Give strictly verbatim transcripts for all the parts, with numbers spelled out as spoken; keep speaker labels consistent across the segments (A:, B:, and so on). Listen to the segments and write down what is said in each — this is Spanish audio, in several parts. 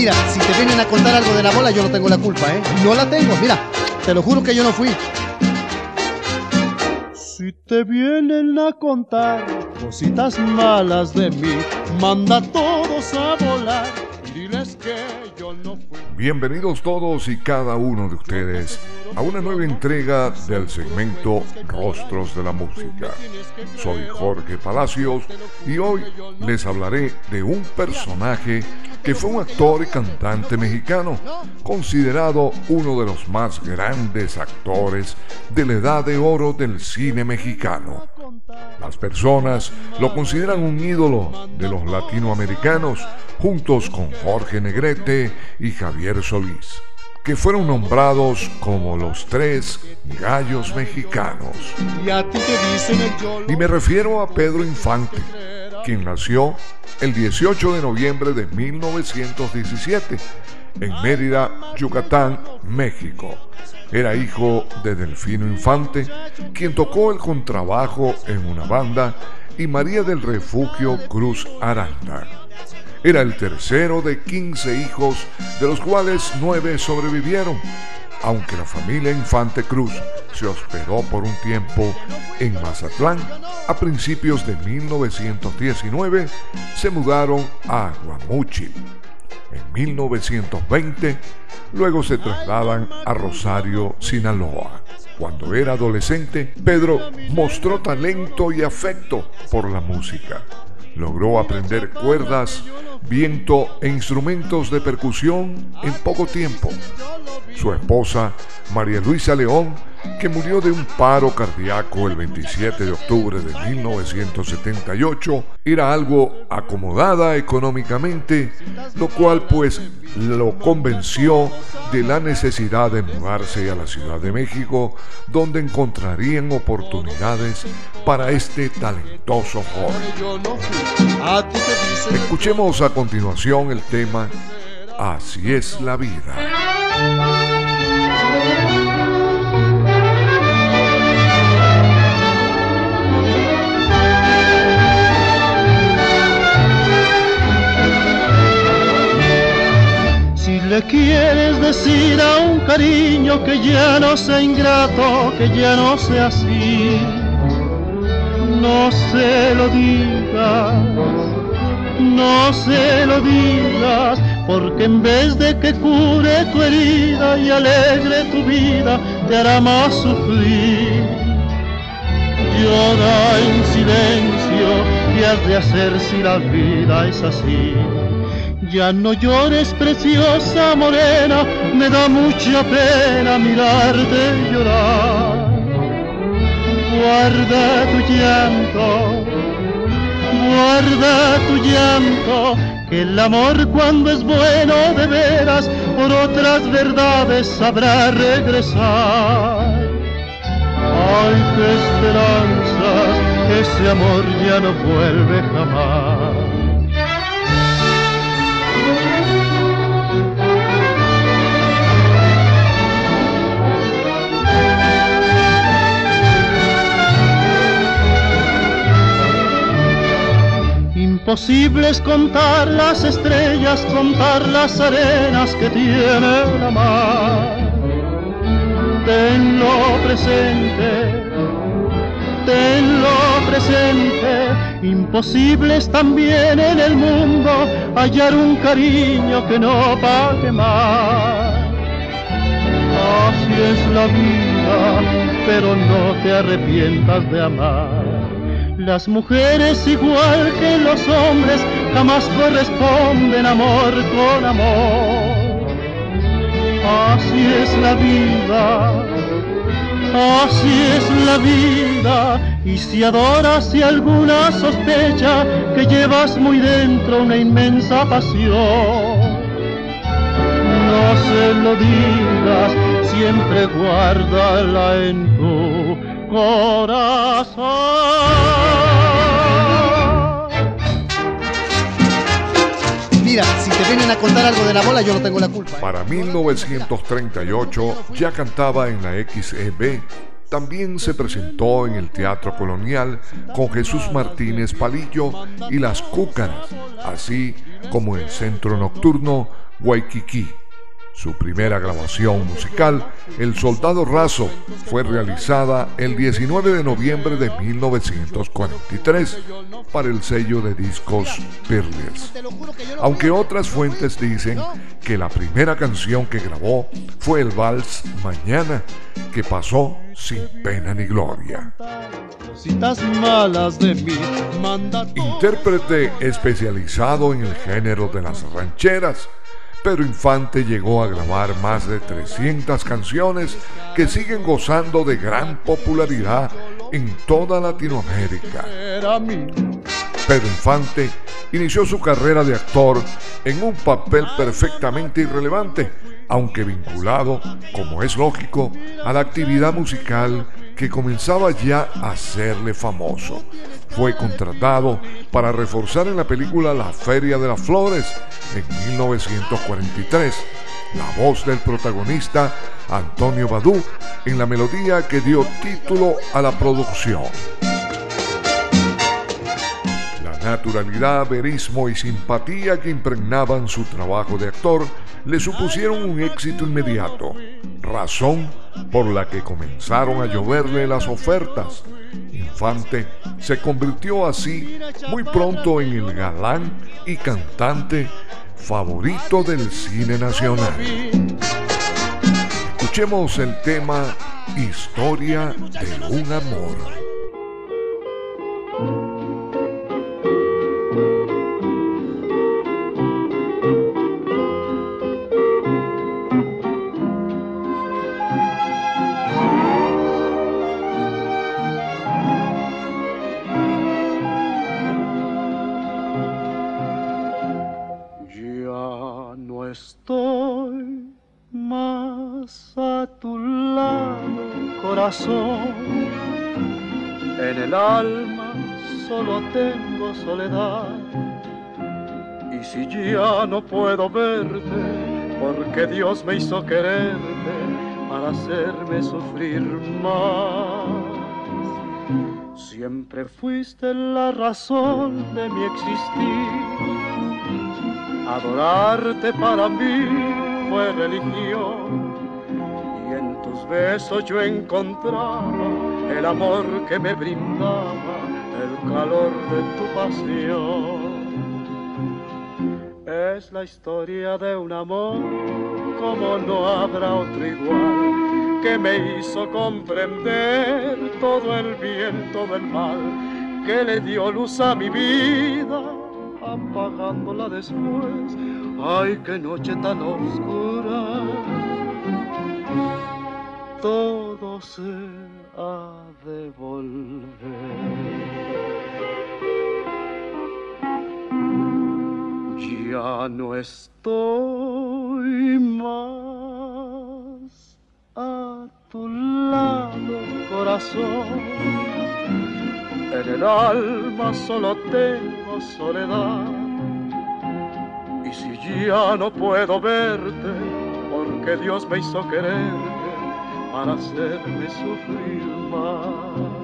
A: Mira, si te vienen a contar algo de la bola, yo no tengo la culpa, ¿eh? No la tengo, mira, te lo juro que yo no fui. Si te vienen a contar cositas malas de mí, manda a todos a volar, diles que yo no fui.
B: Bienvenidos todos y cada uno de ustedes a una nueva entrega del segmento Rostros de la Música. Soy Jorge Palacios y hoy les hablaré de un personaje que fue un actor y cantante mexicano, considerado uno de los más grandes actores de la edad de oro del cine mexicano. Las personas lo consideran un ídolo de los latinoamericanos, juntos con Jorge Negrete y Javier Solís, que fueron nombrados como los tres gallos mexicanos. Y me refiero a Pedro Infante, quien nació el dieciocho de noviembre de mil novecientos diecisiete en Mérida, Yucatán, México. Era hijo de Delfino Infante, quien tocó el contrabajo en una banda, y María del Refugio Cruz Aranda. Era el tercero de quince hijos, de los cuales nueve sobrevivieron, aunque la familia Infante Cruz se hospedó por un tiempo en Mazatlán. A principios de mil novecientos diecinueve se mudaron a Guamúchil. En mil novecientos veinte, luego se trasladan a Rosario, Sinaloa. Cuando era adolescente, Pedro mostró talento y afecto por la música. Logró aprender cuerdas, viento e instrumentos de percusión en poco tiempo. Su esposa, María Luisa León, que murió de un paro cardíaco el veintisiete de octubre de mil novecientos setenta y ocho, era algo acomodada económicamente, lo cual pues lo convenció de la necesidad de mudarse a la Ciudad de México, donde encontrarían oportunidades para este talentoso joven. Escuchemos a continuación el tema Así es la vida.
A: Si le quieres decir a un cariño que ya no sea ingrato, que ya no sea así, no se lo digas, no se lo digas, porque en vez de que cure tu herida y alegre tu vida, te hará más sufrir. Llora en silencio y has de hacer si la vida es así. Ya no llores, preciosa morena, me da mucha pena mirarte llorar. Guarda tu llanto, guarda tu llanto, que el amor cuando es bueno de veras, por otras verdades sabrá regresar. Ay, qué esperanzas, ese amor ya no vuelve jamás. Imposible es contar las estrellas, contar las arenas que tiene la mar. Tenlo presente, tenlo presente. Imposible es también en el mundo hallar un cariño que no pague más. Así es la vida, pero no te arrepientas de amar. Las mujeres, igual que los hombres, jamás corresponden amor con amor. Así es la vida, así es la vida. Y si adoras y alguna sospecha que llevas muy dentro una inmensa pasión, no se lo digas, siempre guárdala en tu corazón. Mira, si te vienen a contar algo de la bola, yo no tengo la culpa, ¿eh?
B: Para mil novecientos treinta y ocho ya cantaba en la X E B También se presentó en el Teatro Colonial con Jesús Martínez Palillo y Las Cúcaras, así como el Centro Nocturno Waikiki. Su primera grabación musical, El Soldado Raso, fue realizada el diecinueve de noviembre de mil novecientos cuarenta y tres para el sello de discos Peerless. Aunque otras fuentes dicen que la primera canción que grabó fue el vals Mañana, que pasó sin pena ni gloria. Intérprete especializado en el género de las rancheras, Pedro Infante llegó a grabar más de trescientas canciones que siguen gozando de gran popularidad en toda Latinoamérica. Pedro Infante inició su carrera de actor en un papel perfectamente irrelevante, aunque vinculado, como es lógico, a la actividad musical que comenzaba ya a hacerle famoso. Fue contratado para reforzar en la película La Feria de las Flores en mil novecientos cuarenta y tres, la voz del protagonista Antonio Badú en la melodía que dio título a la producción. La naturalidad, verismo y simpatía que impregnaban su trabajo de actor le supusieron un éxito inmediato, razón por la que comenzaron a lloverle las ofertas. Infante se convirtió así muy pronto en el galán y cantante favorito del cine nacional. Escuchemos el tema Historia de un amor.
A: Estoy más a tu lado, corazón. En el alma solo tengo soledad. Y si ya no puedo verte, porque Dios me hizo quererte para hacerme sufrir más. Siempre fuiste la razón de mi existir. Adorarte para mí fue religión, y en tus besos yo encontraba el amor que me brindaba el calor de tu pasión. Es la historia de un amor como no habrá otro igual, que me hizo comprender todo el bien, todo el mal, que le dio luz a mi vida, apagándola después. Ay, qué noche tan oscura. Todo se ha de volver. Ya no estoy más a tu lado, corazón. En el alma solo tengo soledad. Y si ya no puedo verte, porque Dios me hizo quererte para hacerme sufrir más.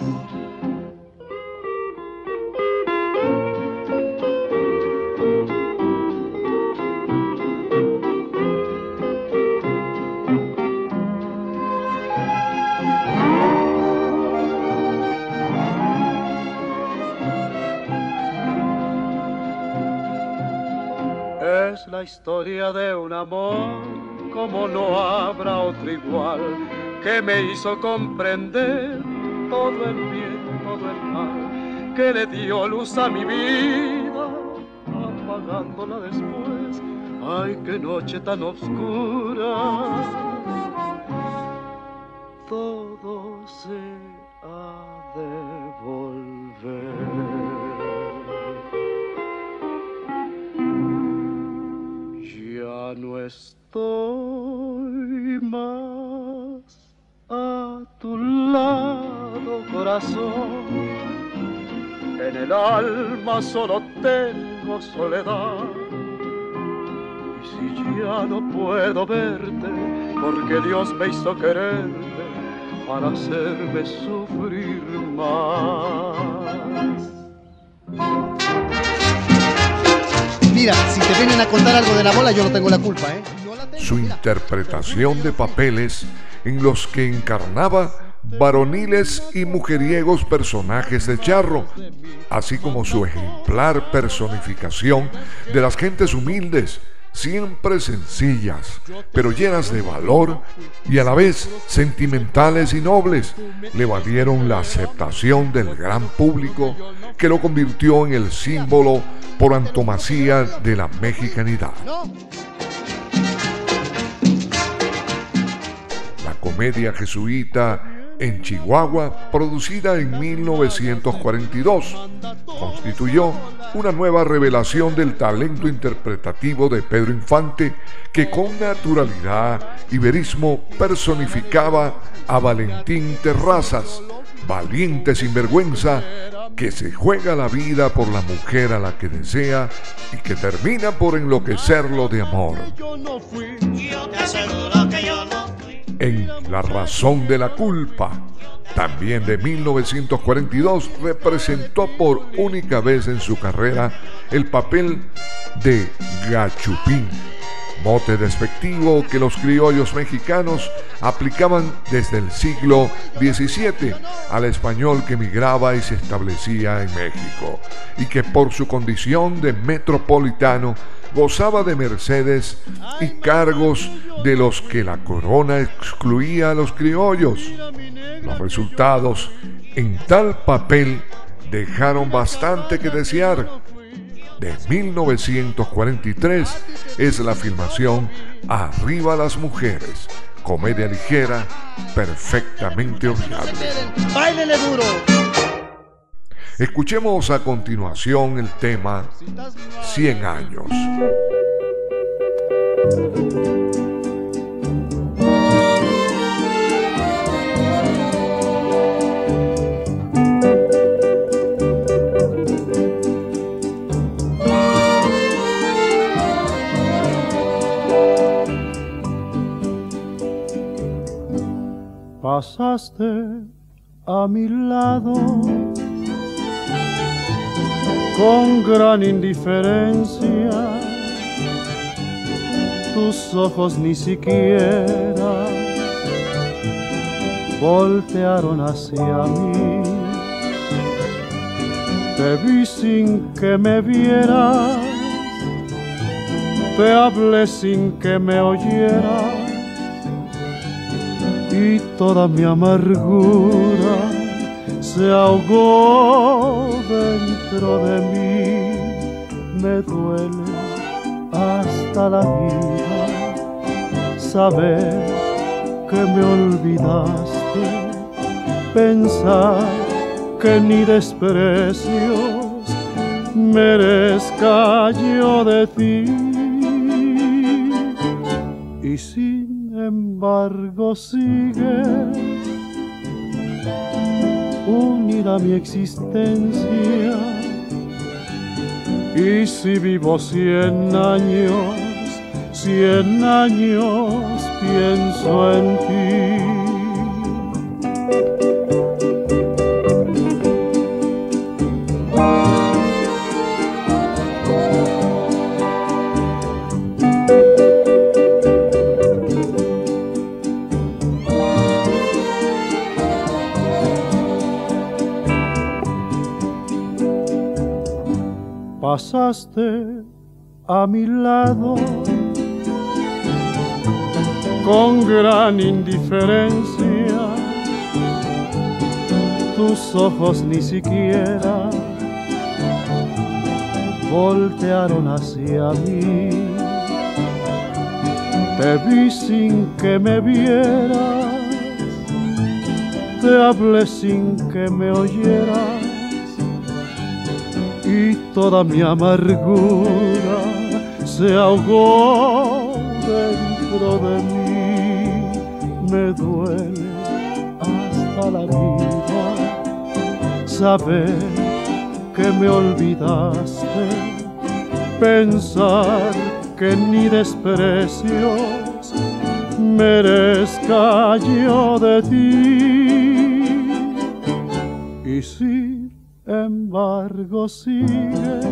A: Es la historia de un amor como no habrá otro igual, que me hizo comprender todo el bien, todo el mal, que le dio luz a mi vida, apagándola después. Ay, qué noche tan oscura. Todo se ha de volver. Ya no estoy más a tu lado, corazón. En el alma solo tengo soledad. Y si ya no puedo verte, porque Dios me hizo quererte para hacerme sufrir más.
C: Mira, si te vienen a contar algo de la bola, yo no tengo la culpa, ¿eh? No la tengo,
B: Su
C: mira.
B: interpretación de papeles en los que encarnaba varoniles y mujeriegos personajes de charro, así como su ejemplar personificación de las gentes humildes, siempre sencillas, pero llenas de valor y a la vez sentimentales y nobles, le valieron la aceptación del gran público que lo convirtió en el símbolo por antonomasia de la mexicanidad. La comedia jesuita en Chihuahua, producida en mil novecientos cuarenta y dos, constituyó una nueva revelación del talento interpretativo de Pedro Infante, que con naturalidad y verismo personificaba a Valentín Terrazas, valiente sinvergüenza que se juega la vida por la mujer a la que desea y que termina por enloquecerlo de amor. En La razón de la culpa, también de mil novecientos cuarenta y dos, representó por única vez en su carrera el papel de Gachupín, mote despectivo que los criollos mexicanos aplicaban desde el siglo diecisiete al español que migraba y se establecía en México, y que por su condición de metropolitano gozaba de mercedes y cargos de los que la corona excluía a los criollos. Los resultados en tal papel dejaron bastante que desear. De mil novecientos cuarenta y tres es la filmación Arriba las mujeres, comedia ligera, perfectamente olvidable.
C: ¡Báilele duro!
B: Escuchemos a continuación el tema Cien años.
A: Pasaste a mi lado con gran indiferencia, tus ojos ni siquiera voltearon hacia mí. Te vi sin que me vieras, te hablé sin que me oyeras, y toda mi amargura se ahogó dentro de mí. Me duele hasta la vida saber que me olvidaste, pensar que ni desprecios merezca yo de ti. Y sin embargo sigues unida a mi existencia, y si vivo cien años, cien años pienso en ti. Pasaste a mi lado con gran indiferencia, tus ojos ni siquiera voltearon hacia mí. Te vi sin que me vieras, te hablé sin que me oyeras, y toda mi amargura se ahogó dentro de mí. Me duele hasta la vida saber que me olvidaste, pensar que ni desprecios merezca yo de ti. Y sin embargo sigues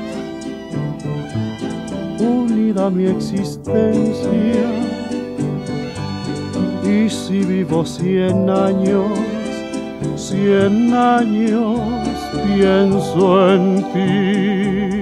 A: unida a mi existencia. Y si vivo cien años, cien años pienso en ti.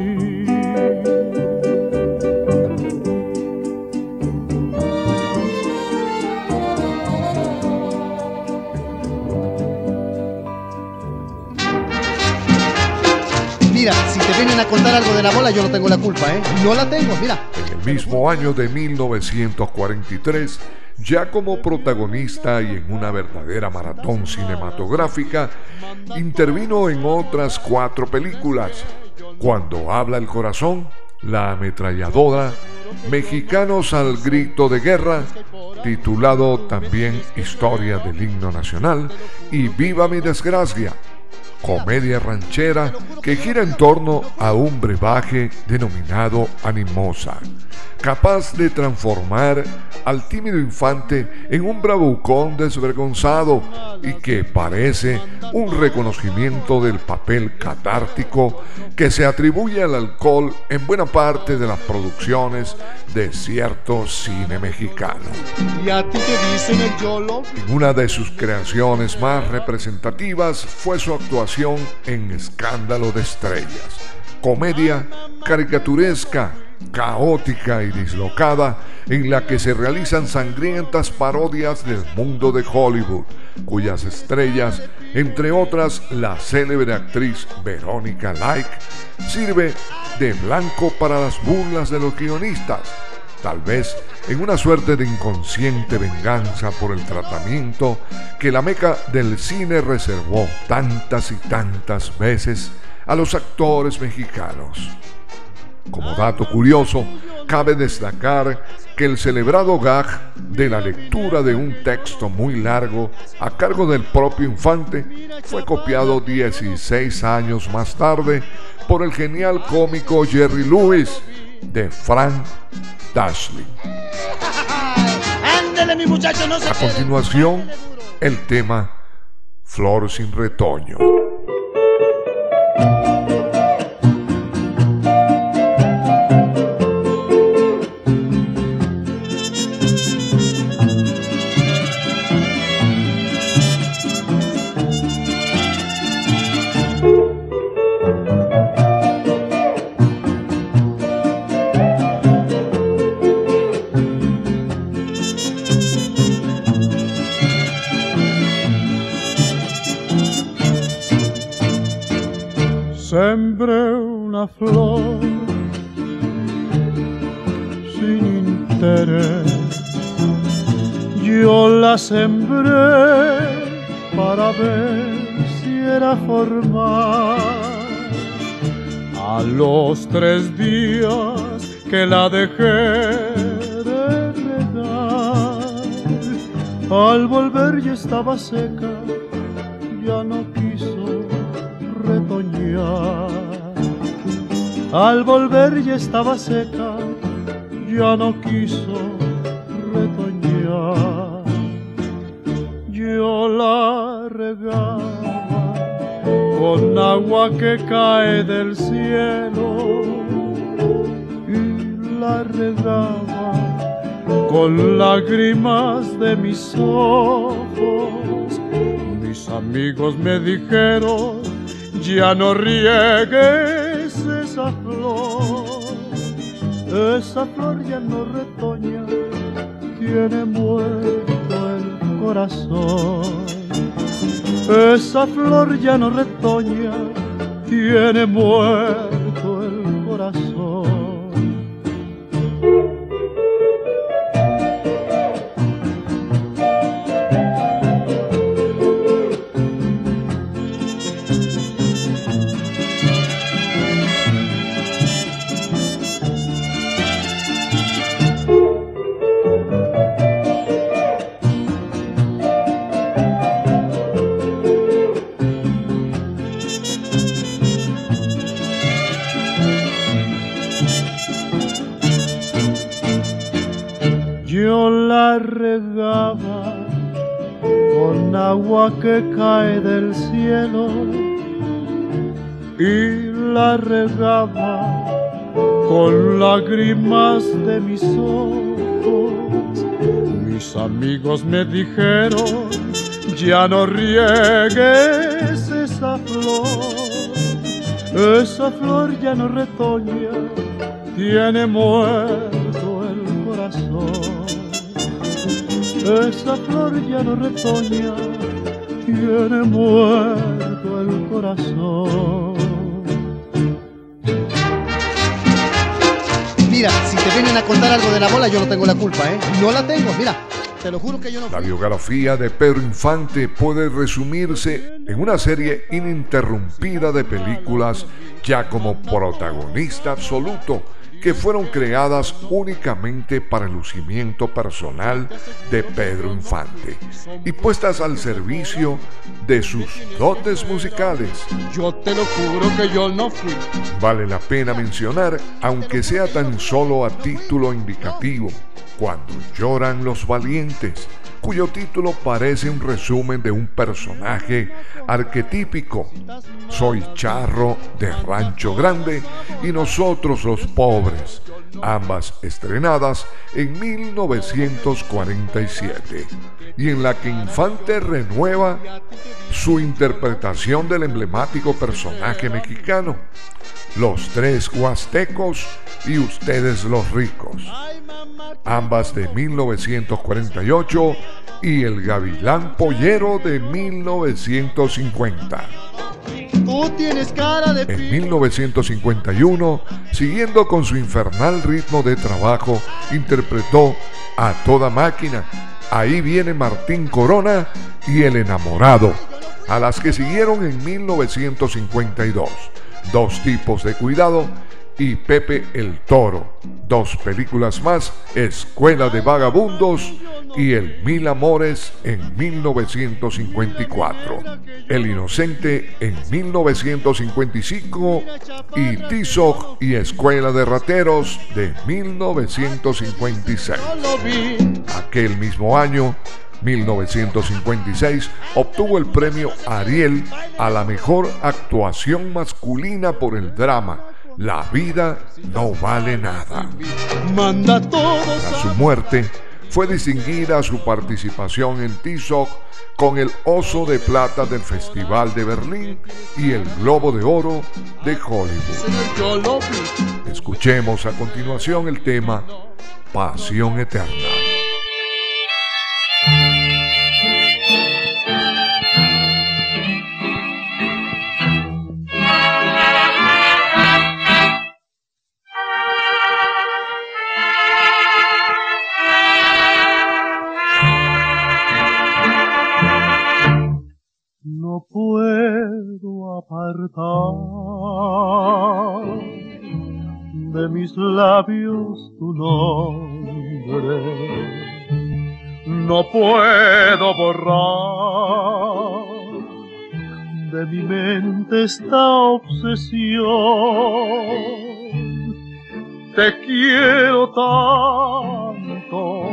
C: Mira, si te vienen a contar algo de la bola, yo no tengo la culpa, ¿eh? No la tengo, mira.
B: En el mismo año de mil novecientos cuarenta y tres, ya como protagonista y en una verdadera maratón cinematográfica, intervino en otras cuatro películas: Cuando habla el corazón, La ametralladora, Mexicanos al grito de guerra, titulado también Historia del himno nacional, y Viva mi desgracia, comedia ranchera que gira en torno a un brebaje denominado Animosa, capaz de transformar al tímido infante en un bravucón desvergonzado y que parece un reconocimiento del papel catártico que se atribuye al alcohol en buena parte de las producciones de cierto cine mexicano.
C: ¿Y a ti te dicen el YOLO?
B: En una de sus creaciones más representativas fue su actuación en Escándalo de Estrellas, comedia caricaturesca, caótica y dislocada, en la que se realizan sangrientas parodias del mundo de Hollywood, cuyas estrellas, entre otras la célebre actriz Verónica Lake, sirve de blanco para las burlas de los guionistas, tal vez en una suerte de inconsciente venganza por el tratamiento que la meca del cine reservó tantas y tantas veces a los actores mexicanos. Como dato curioso, cabe destacar que el celebrado gag de la lectura de un texto muy largo a cargo del propio infante fue copiado dieciséis años más tarde por el genial cómico Jerry Lewis de Frank Dashley.
C: Ándale, mi muchacho, no se
B: A continuación, el tema Flor sin retoño.
A: Sembré una flor sin interés, yo la sembré para ver si era formal. A los tres días que la dejé de regar, al volver ya estaba seca, ya no quiso retoñar. Al volver ya estaba seca, ya no quiso retoñar. Yo la regaba con agua que cae del cielo y la regaba con lágrimas de mis ojos. Mis amigos me dijeron: ya no riegues esa flor, esa flor ya no retoña, tiene muerto el corazón. Esa flor ya no retoña, tiene muerto el corazón. Yo la regaba con agua que cae del cielo y la regaba con lágrimas de mis ojos. Mis amigos me dijeron, ya no riegues esa flor, esa flor ya no retoña, tiene muerto el corazón. Esa flor ya no retoña, tiene muerto el corazón.
C: Mira, si te vienen a contar algo de la bola, yo no tengo la culpa, ¿eh? No la tengo, mira, te lo juro que yo no.
B: La biografía de Pedro Infante puede resumirse en una serie ininterrumpida de películas ya como protagonista absoluto, que fueron creadas únicamente para el lucimiento personal de Pedro Infante y puestas al servicio de sus dotes musicales.
A: Yo te lo juro que yo no fui.
B: Vale la pena mencionar, aunque sea tan solo a título indicativo, Cuando lloran los valientes, cuyo título parece un resumen de un personaje arquetípico. Soy charro de Rancho Grande y Nosotros los Pobres, ambas estrenadas en mil novecientos cuarenta y siete, y en la que Infante renueva su interpretación del emblemático personaje mexicano, Los Tres Huastecos y Ustedes los Ricos, ambas de mil novecientos cuarenta y ocho, y El Gavilán Pollero de mil novecientos cincuenta.
A: Tú tienes cara de...
B: En mil novecientos cincuenta y uno, siguiendo con su infernal ritmo de trabajo, interpretó A Toda Máquina, Ahí viene Martín Corona y El Enamorado, a las que siguieron en mil novecientos cincuenta y dos, Dos tipos de cuidado y Pepe el Toro, dos películas más, Escuela de Vagabundos y El Mil Amores en mil novecientos cincuenta y cuatro, El Inocente en mil novecientos cincuenta y cinco y Tizoc y Escuela de Rateros de mil novecientos cincuenta y seis. Aquel mismo año, mil novecientos cincuenta y seis, obtuvo el premio Ariel a la mejor actuación masculina por el drama La vida no vale nada.
A: Manda todos.
B: Tras su muerte, fue distinguida su participación en Tizoc con el Oso de Plata del Festival de Berlín y el Globo de Oro de Hollywood. Escuchemos a continuación el tema Pasión Eterna.
A: No puedo apartar de mis labios tu nombre, no puedo borrar de mi mente esta obsesión. Te quiero tanto,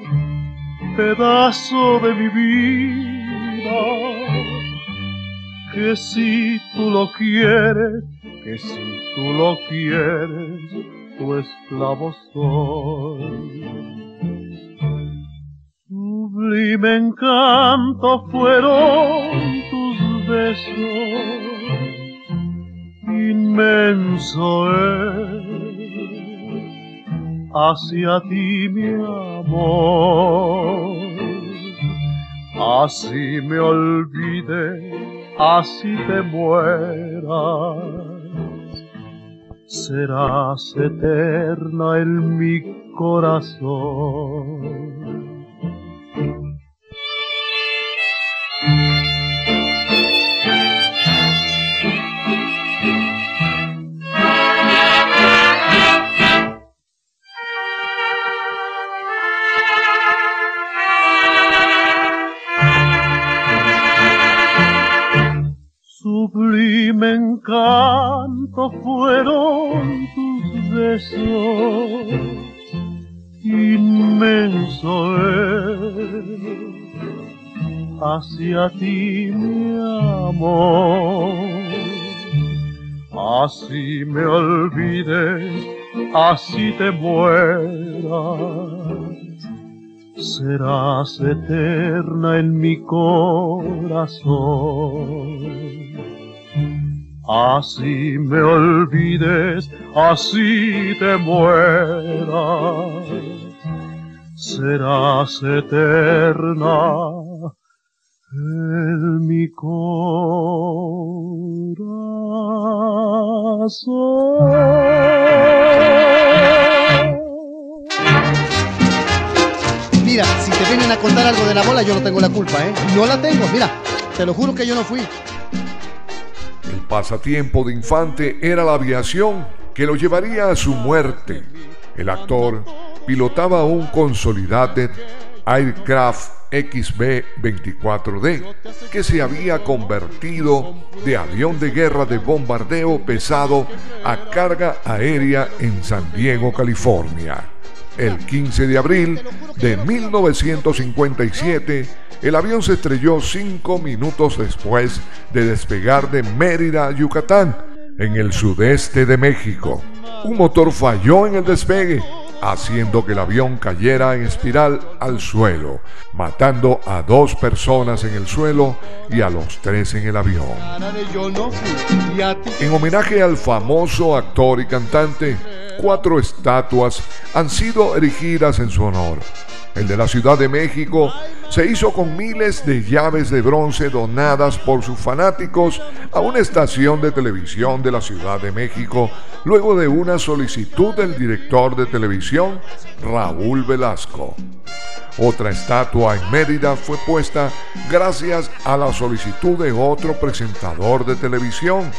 A: pedazo de mi vida, que si tú lo quieres, que si tú lo quieres, tu esclavo soy. Sublime encanto fueron tus besos, inmenso es hacia ti mi amor. Así me olvide, así te mueras, serás eterna en mi corazón. Sublime encanto fueron tus besos, inmenso es hacia ti mi amor. Así me olvides, así te mueras, serás eterna en mi corazón. Así me olvides, así te mueras, serás eterna en mi corazón.
C: Mira, si te vienen a contar algo de la bola, yo no tengo la culpa, ¿eh? No la tengo, mira, te lo juro que yo no fui.
B: El pasatiempo de Infante era la aviación, que lo llevaría a su muerte. El actor pilotaba un Consolidated Aircraft X B veinticuatro D, que se había convertido de avión de guerra de bombardeo pesado a carga aérea en San Diego, California. El quince de abril de mil novecientos cincuenta y siete, el avión se estrelló cinco minutos después de despegar de Mérida, Yucatán, en el sudeste de México. Un motor falló en el despegue, haciendo que el avión cayera en espiral al suelo, matando a dos personas en el suelo y a los tres en el avión. En homenaje al famoso actor y cantante, cuatro estatuas han sido erigidas en su honor. El de la Ciudad de México se hizo con miles de llaves de bronce donadas por sus fanáticos a una estación de televisión de la Ciudad de México, luego de una solicitud del director de televisión, Raúl Velasco. Otra estatua en Mérida fue puesta gracias a la solicitud de otro presentador de televisión.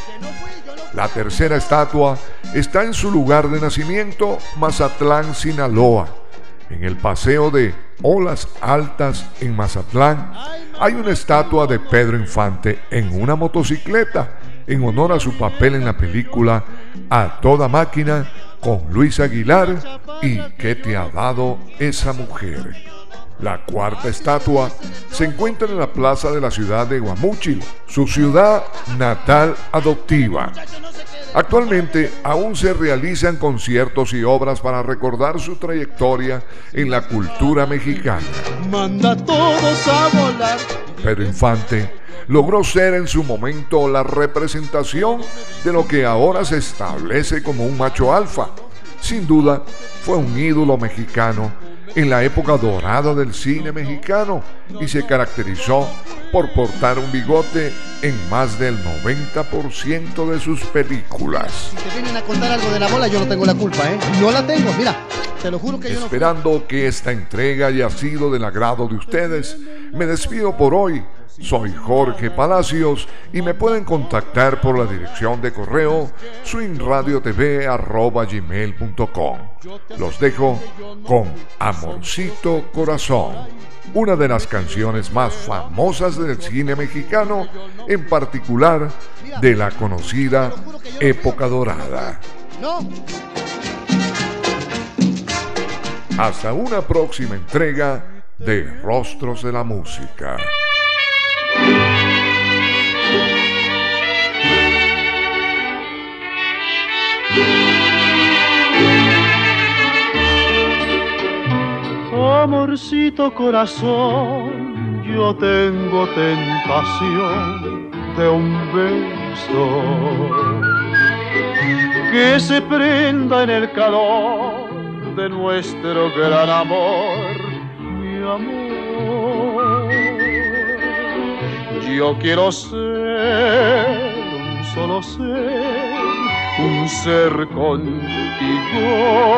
B: La tercera estatua está en su lugar de nacimiento, Mazatlán, Sinaloa. En el paseo de Olas Altas en Mazatlán hay una estatua de Pedro Infante en una motocicleta en honor a su papel en la película A Toda Máquina con Luis Aguilar y ¿Qué te ha dado esa mujer? La cuarta estatua se encuentra en la plaza de la ciudad de Guamúchil, su ciudad natal adoptiva. Actualmente aún se realizan conciertos y obras para recordar su trayectoria en la cultura mexicana.
A: Manda a todos a volar.
B: Pedro Infante logró ser en su momento la representación de lo que ahora se establece como un macho alfa. Sin duda, fue un ídolo mexicano en la época dorada del cine mexicano y se caracterizó por portar un bigote en más del noventa por ciento de sus películas.
C: Si te vienen a contar algo de la bola, yo no tengo la culpa, ¿eh? No la tengo, mira, te lo juro que yo no fui.
B: Esperando que esta entrega haya sido del agrado de ustedes, me despido por hoy. Soy Jorge Palacios y me pueden contactar por la dirección de correo swingradiotv arroba gmail punto com. Los dejo con Amorcito Corazón, una de las canciones más famosas del cine mexicano, en particular de la conocida época dorada. Hasta una próxima entrega de Rostros de la Música.
A: Amorcito corazón, yo tengo tentación de un beso que se prenda en el calor de nuestro gran amor, mi amor. Yo quiero ser un solo ser, un ser contigo.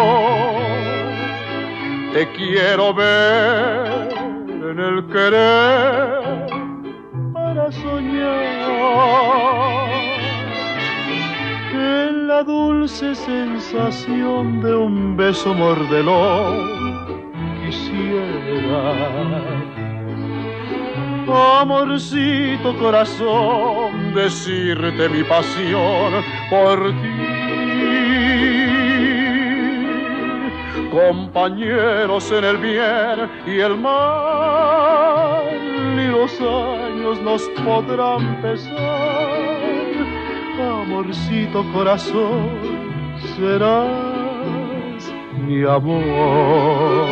A: Te quiero ver en el querer para soñar en la dulce sensación de un beso mordelón. Quisiera, amorcito corazón, decirte mi pasión por ti. compañeros en el bien y el mal, y los años nos podrán pesar. Amorcito corazón, serás mi amor.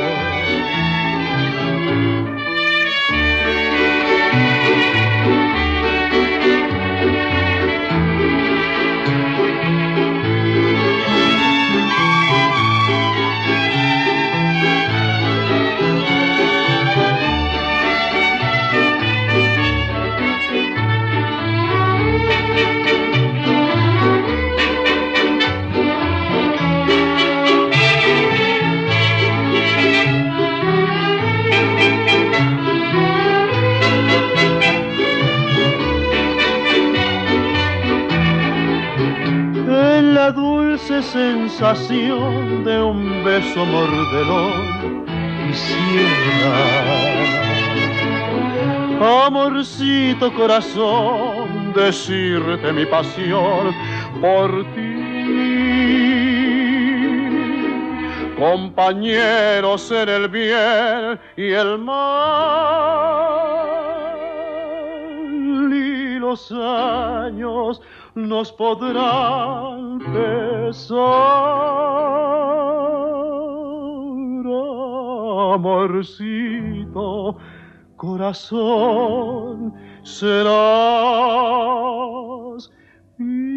A: La dulce sensación de un beso mordelón quisiera, amorcito corazón, decirte mi pasión por ti. Compañeros en el bien y el mal, y los años nos podrán pesar. Amorcito corazón, serás mi